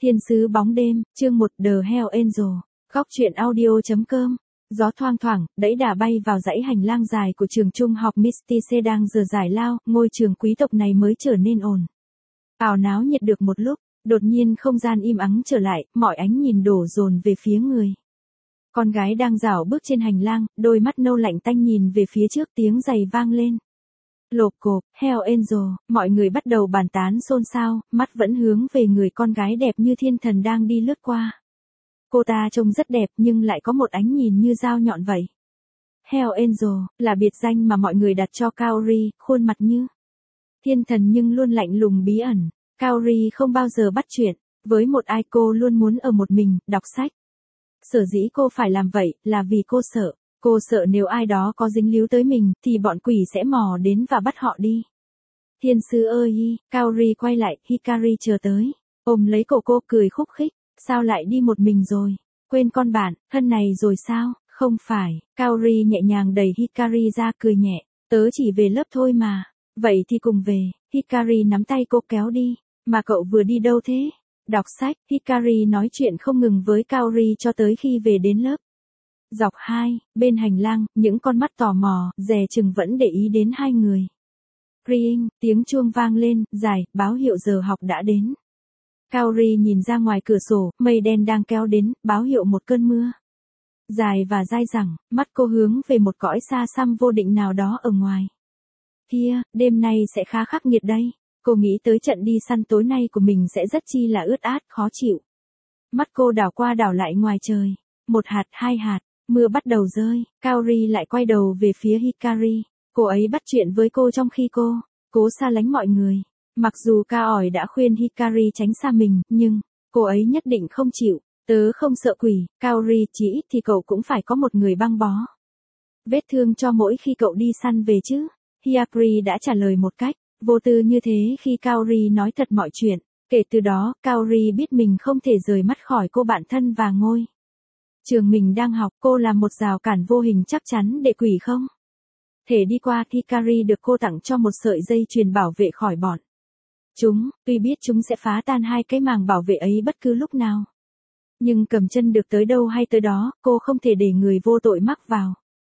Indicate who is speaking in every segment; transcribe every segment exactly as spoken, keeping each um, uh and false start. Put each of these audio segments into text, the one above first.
Speaker 1: Thiên sứ bóng đêm, chương một The Hell Angel, góc truyện audio chấm com. Gió thoang thoảng, đẫy đà bay vào dãy hành lang dài của trường trung học Mystice đang giờ giải lao, ngôi trường quý tộc này mới trở nên ồn ào náo nhiệt được một lúc, đột nhiên không gian im ắng trở lại, mọi ánh nhìn đổ dồn về phía người. Con gái đang rảo bước trên hành lang, đôi mắt nâu lạnh tanh nhìn về phía trước, tiếng giày vang lên. Lộp cộp, Hell Angel, mọi người bắt đầu bàn tán xôn xao, mắt vẫn hướng về người con gái đẹp như thiên thần đang đi lướt qua. Cô ta trông rất đẹp nhưng lại có một ánh nhìn như dao nhọn vậy. Hell Angel, là biệt danh mà mọi người đặt cho Kaori, khuôn mặt như thiên thần nhưng luôn lạnh lùng bí ẩn. Kaori không bao giờ bắt chuyện với một ai, cô luôn muốn ở một mình, đọc sách. Sở dĩ cô phải làm vậy, là vì cô sợ. Cô sợ nếu ai đó có dính líu tới mình, thì bọn quỷ sẽ mò đến và bắt họ đi. Thiên sứ ơi, Kaori quay lại, Hikari chờ tới. Ôm lấy cổ cô cười khúc khích, sao lại đi một mình rồi? Quên con bạn, thân này rồi sao? Không phải, Kaori nhẹ nhàng đẩy Hikari ra cười nhẹ, tớ chỉ về lớp thôi mà. Vậy thì cùng về, Hikari nắm tay cô kéo đi. Mà cậu vừa đi đâu thế? Đọc sách, Hikari nói chuyện không ngừng với Kaori cho tới khi về đến lớp. Dọc hai, bên hành lang, những con mắt tò mò, dè chừng vẫn để ý đến hai người. Ring, tiếng chuông vang lên, dài, báo hiệu giờ học đã đến. Kaori nhìn ra ngoài cửa sổ, mây đen đang kéo đến, báo hiệu một cơn mưa. Dài và dai dẳng, mắt cô hướng về một cõi xa xăm vô định nào đó ở ngoài. Kia, đêm nay sẽ khá khắc nghiệt đây. Cô nghĩ tới trận đi săn tối nay của mình sẽ rất chi là ướt át, khó chịu. Mắt cô đảo qua đảo lại ngoài trời. Một hạt, hai hạt. Mưa bắt đầu rơi, Kaori lại quay đầu về phía Hikari. Cô ấy bắt chuyện với cô trong khi cô cố xa lánh mọi người. Mặc dù Kaori đã khuyên Hikari tránh xa mình, nhưng cô ấy nhất định không chịu. Tớ không sợ quỷ, Kaori, chỉ ít thì cậu cũng phải có một người băng bó vết thương cho mỗi khi cậu đi săn về chứ. Hikari đã trả lời một cách vô tư như thế khi Kaori nói thật mọi chuyện. Kể từ đó, Kaori biết mình không thể rời mắt khỏi cô bạn thân và ngôi trường mình đang học. Cô là một rào cản vô hình chắc chắn để quỷ không thể đi qua. Hikari được cô tặng cho một sợi dây chuyền bảo vệ khỏi bọn chúng, tuy biết chúng sẽ phá tan hai cái màng bảo vệ ấy bất cứ lúc nào. Nhưng cầm chân được tới đâu hay tới đó, cô không thể để người vô tội mắc vào.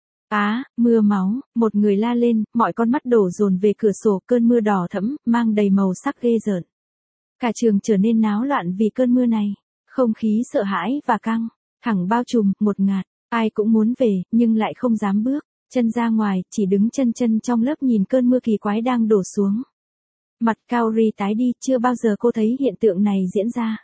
Speaker 1: Á, mưa máu, một người la lên, mọi con mắt đổ dồn về cửa sổ, cơn mưa đỏ thẫm, mang đầy màu sắc ghê rợn. Cả trường trở nên náo loạn vì cơn mưa này, không khí sợ hãi và căng thẳng bao trùm, ngột ngạt, ai cũng muốn về, nhưng lại không dám bước chân ra ngoài, chỉ đứng chân chân trong lớp nhìn cơn mưa kỳ quái đang đổ xuống. Mặt Kaori tái đi, chưa bao giờ cô thấy hiện tượng này diễn ra.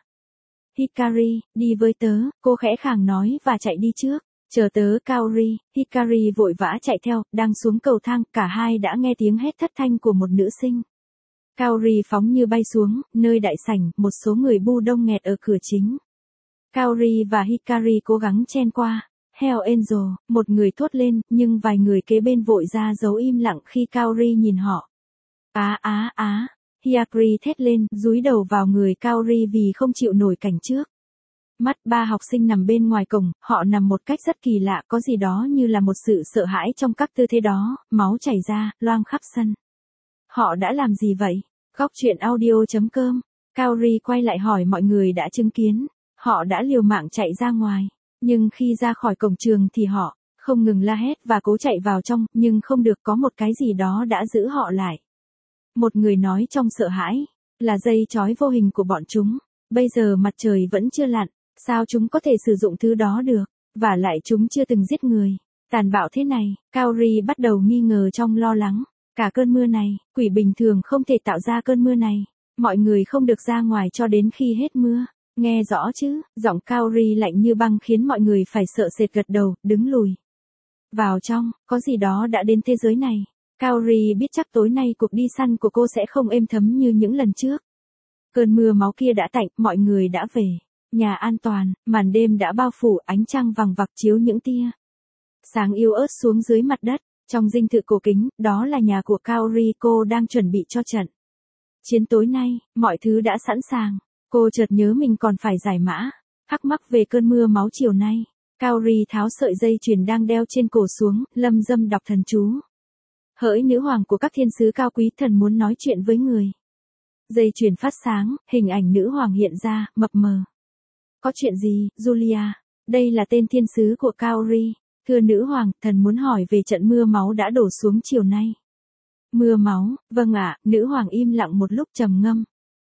Speaker 1: Hikari, đi với tớ, cô khẽ khàng nói và chạy đi trước. Chờ tớ, Kaori. Hikari vội vã chạy theo, đang xuống cầu thang, cả hai đã nghe tiếng hét thất thanh của một nữ sinh. Kaori phóng như bay xuống, nơi đại sảnh, một số người bu đông nghẹt ở cửa chính. Kaori và Hikari cố gắng chen qua. Hell Angel, một người thốt lên, nhưng vài người kế bên vội ra giấu im lặng khi Kaori nhìn họ. Á á á, Hikari thét lên, dúi đầu vào người Kaori vì không chịu nổi cảnh trước. Mắt ba học sinh nằm bên ngoài cổng, họ nằm một cách rất kỳ lạ, có gì đó như là một sự sợ hãi trong các tư thế đó, máu chảy ra, loang khắp sân. Họ đã làm gì vậy? Góc truyện audio chấm com. Kaori quay lại hỏi mọi người đã chứng kiến. Họ đã liều mạng chạy ra ngoài, nhưng khi ra khỏi cổng trường thì họ không ngừng la hét và cố chạy vào trong, nhưng không được, có một cái gì đó đã giữ họ lại. Một người nói trong sợ hãi, là dây trói vô hình của bọn chúng. Bây giờ mặt trời vẫn chưa lặn, sao chúng có thể sử dụng thứ đó được, và lại chúng chưa từng giết người. Tàn bạo thế này, Kaori bắt đầu nghi ngờ trong lo lắng. Cả cơn mưa này, quỷ bình thường không thể tạo ra cơn mưa này. Mọi người không được ra ngoài cho đến khi hết mưa. Nghe rõ chứ, giọng Kaori lạnh như băng khiến mọi người phải sợ sệt gật đầu, đứng lùi vào trong, có gì đó đã đến thế giới này. Kaori biết chắc tối nay cuộc đi săn của cô sẽ không êm thấm như những lần trước. Cơn mưa máu kia đã tạnh, mọi người đã về nhà an toàn, màn đêm đã bao phủ, ánh trăng vằng vặc chiếu những tia sáng yếu ớt xuống dưới mặt đất. Trong dinh thự cổ kính, đó là nhà của Kaori, cô đang chuẩn bị cho trận chiến tối nay, mọi thứ đã sẵn sàng. Cô chợt nhớ mình còn phải giải mã thắc mắc về cơn mưa máu chiều nay. Kaori tháo sợi dây chuyền đang đeo trên cổ xuống, lâm dâm đọc thần chú. Hỡi nữ hoàng của các thiên sứ cao quý, thần muốn nói chuyện với người. Dây chuyền phát sáng, hình ảnh nữ hoàng hiện ra, mập mờ. Có chuyện gì, Julia? Đây là tên thiên sứ của Kaori. Thưa nữ hoàng, thần muốn hỏi về trận mưa máu đã đổ xuống chiều nay. Mưa máu, vâng ạ, nữ hoàng im lặng một lúc trầm ngâm.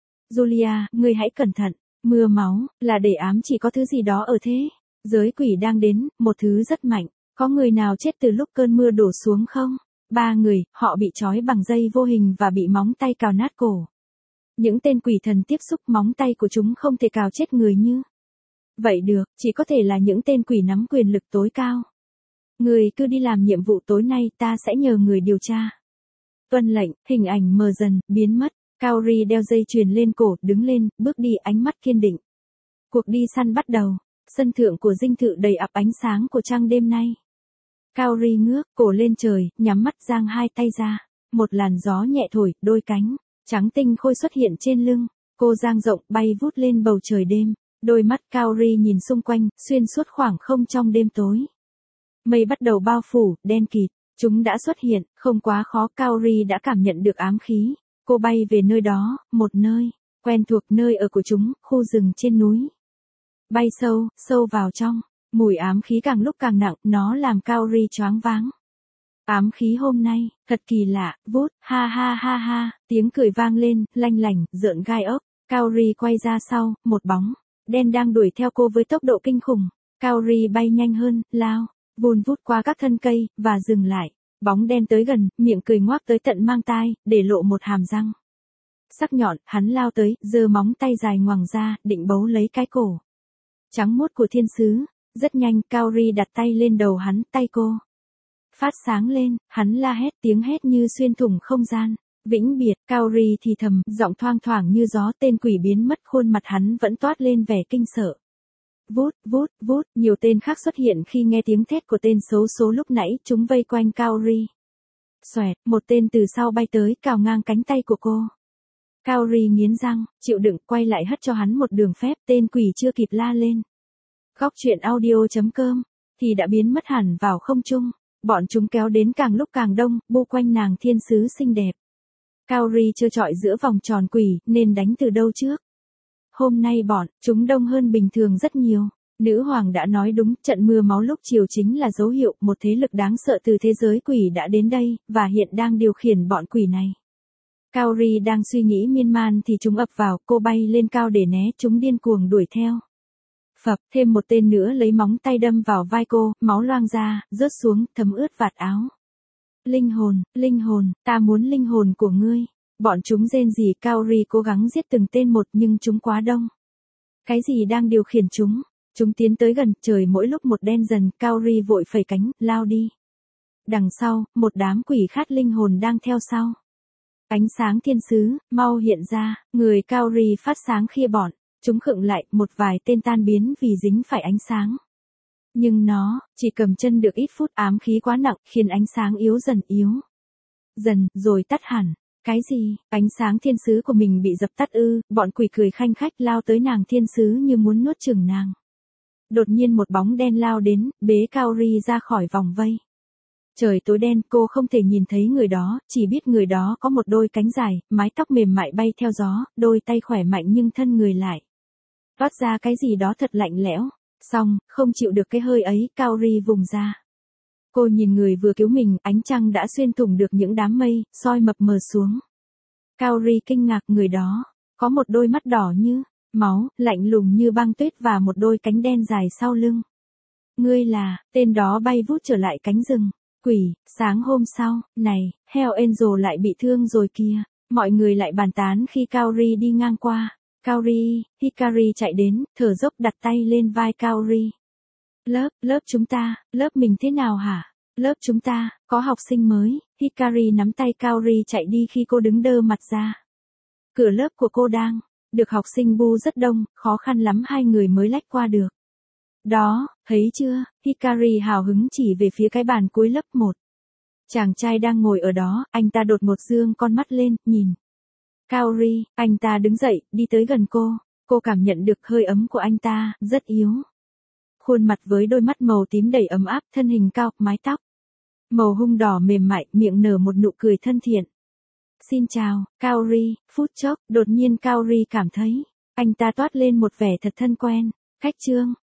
Speaker 1: Julia, ngươi hãy cẩn thận. Mưa máu, là để ám chỉ có thứ gì đó ở thế. Giới quỷ đang đến, một thứ rất mạnh. Có người nào chết từ lúc cơn mưa đổ xuống không? Ba người, họ bị trói bằng dây vô hình và bị móng tay cào nát cổ. Những tên quỷ thần tiếp xúc móng tay của chúng không thể cào chết người như. Vậy được, chỉ có thể là những tên quỷ nắm quyền lực tối cao. Người cứ đi làm nhiệm vụ tối nay, ta sẽ nhờ người điều tra. Tuân lệnh, hình ảnh mờ dần, biến mất. Kaori đeo dây chuyền lên cổ, đứng lên, bước đi ánh mắt kiên định. Cuộc đi săn bắt đầu. Sân thượng của dinh thự đầy ắp ánh sáng của trăng đêm nay. Kaori ngước, cổ lên trời, nhắm mắt giang hai tay ra. Một làn gió nhẹ thổi, đôi cánh trắng tinh khôi xuất hiện trên lưng. Cô giang rộng, bay vút lên bầu trời đêm. Đôi mắt Kaori nhìn xung quanh, xuyên suốt khoảng không trong đêm tối. Mây bắt đầu bao phủ, đen kịt. Chúng đã xuất hiện, không quá khó. Kaori đã cảm nhận được ám khí. Cô bay về nơi đó, một nơi quen thuộc, nơi ở của chúng, khu rừng trên núi. Bay sâu, sâu vào trong. Mùi ám khí càng lúc càng nặng, nó làm Kaori choáng váng. Ám khí hôm nay, thật kỳ lạ, vút, ha ha ha ha, tiếng cười vang lên, lanh lảnh, rợn gai ốc. Kaori quay ra sau, một bóng đen đang đuổi theo cô với tốc độ kinh khủng. Kaori bay nhanh hơn, lao, vun vút qua các thân cây, và dừng lại. Bóng đen tới gần, miệng cười ngoác tới tận mang tai, để lộ một hàm răng sắc nhọn. Hắn lao tới, giơ móng tay dài ngoằng ra, định bấu lấy cái cổ trắng muốt của thiên sứ. Rất nhanh, Kaori đặt tay lên đầu hắn, tay cô phát sáng lên, hắn la hét, tiếng hét như xuyên thủng không gian. Vĩnh biệt, Kaori thì thầm, giọng thoang thoảng như gió. Tên quỷ biến mất, khuôn mặt hắn vẫn toát lên vẻ kinh sợ. Vút, vút, vút, nhiều tên khác xuất hiện khi nghe tiếng thét của tên xấu số lúc nãy, chúng vây quanh Kaori. Xoẹt, một tên từ sau bay tới, cào ngang cánh tay của cô. Kaori nghiến răng, chịu đựng, quay lại hất cho hắn một đường phép. Tên quỷ chưa kịp la lên Góc truyện audio.com thì đã biến mất hẳn vào không trung. Bọn chúng kéo đến càng lúc càng đông, bu quanh nàng thiên sứ xinh đẹp. Kaori trơ trọi giữa vòng tròn quỷ, nên đánh từ đâu trước. Hôm nay bọn chúng đông hơn bình thường rất nhiều. Nữ hoàng đã nói đúng, trận mưa máu lúc chiều chính là dấu hiệu một thế lực đáng sợ từ thế giới quỷ đã đến đây, và hiện đang điều khiển bọn quỷ này. Kaori đang suy nghĩ miên man thì chúng ập vào, cô bay lên cao để né, chúng điên cuồng đuổi theo. Phập, thêm một tên nữa lấy móng tay đâm vào vai cô, máu loang ra, rớt xuống, thấm ướt vạt áo. Linh hồn, linh hồn, ta muốn linh hồn của ngươi. Bọn chúng rên rỉ. Kaori cố gắng giết từng tên một nhưng chúng quá đông. Cái gì đang điều khiển chúng? Chúng tiến tới gần, trời mỗi lúc một đen dần. Kaori vội phẩy cánh, lao đi. Đằng sau, một đám quỷ khát linh hồn đang theo sau. Ánh sáng thiên sứ, mau hiện ra. Người Kaori phát sáng khi bọn chúng khựng lại, một vài tên tan biến vì dính phải ánh sáng. Nhưng nó chỉ cầm chân được ít phút, ám khí quá nặng, khiến ánh sáng yếu dần yếu. Dần, rồi tắt hẳn. Cái gì? Ánh sáng thiên sứ của mình bị dập tắt ư? Bọn quỷ cười khanh khách lao tới nàng thiên sứ như muốn nuốt chửng nàng. Đột nhiên một bóng đen lao đến, bế Kaori ra khỏi vòng vây. Trời tối đen, cô không thể nhìn thấy người đó, chỉ biết người đó có một đôi cánh dài, mái tóc mềm mại bay theo gió, đôi tay khỏe mạnh nhưng thân người lại toát ra cái gì đó thật lạnh lẽo. Xong, không chịu được cái hơi ấy, Kaori vùng ra. Cô nhìn người vừa cứu mình, ánh trăng đã xuyên thủng được những đám mây, soi mập mờ xuống. Kaori kinh ngạc, người đó có một đôi mắt đỏ như máu, lạnh lùng như băng tuyết và một đôi cánh đen dài sau lưng. Ngươi là, tên đó bay vút trở lại cánh rừng. Quỷ, sáng hôm sau, này, Hell Angel lại bị thương rồi kìa. Mọi người lại bàn tán khi Kaori đi ngang qua. Kaori, Hikari chạy đến, thở dốc đặt tay lên vai Kaori. Lớp, lớp chúng ta, lớp mình thế nào hả? Lớp chúng ta, có học sinh mới. Hikari nắm tay Kaori chạy đi khi cô đứng đơ mặt ra. Cửa lớp của cô đang được học sinh bu rất đông, khó khăn lắm hai người mới lách qua được. Đó, thấy chưa? Hikari hào hứng chỉ về phía cái bàn cuối lớp một. Chàng trai đang ngồi ở đó, anh ta đột ngột dương con mắt lên, nhìn Kaori. Anh ta đứng dậy, đi tới gần cô. Cô cảm nhận được hơi ấm của anh ta, rất yếu. Khuôn mặt với đôi mắt màu tím đầy ấm áp, thân hình cao, mái tóc màu hung đỏ mềm mại, miệng nở một nụ cười thân thiện. Xin chào, Kaori, phút chốc, đột nhiên Kaori cảm thấy, anh ta toát lên một vẻ thật thân quen. Khách trương,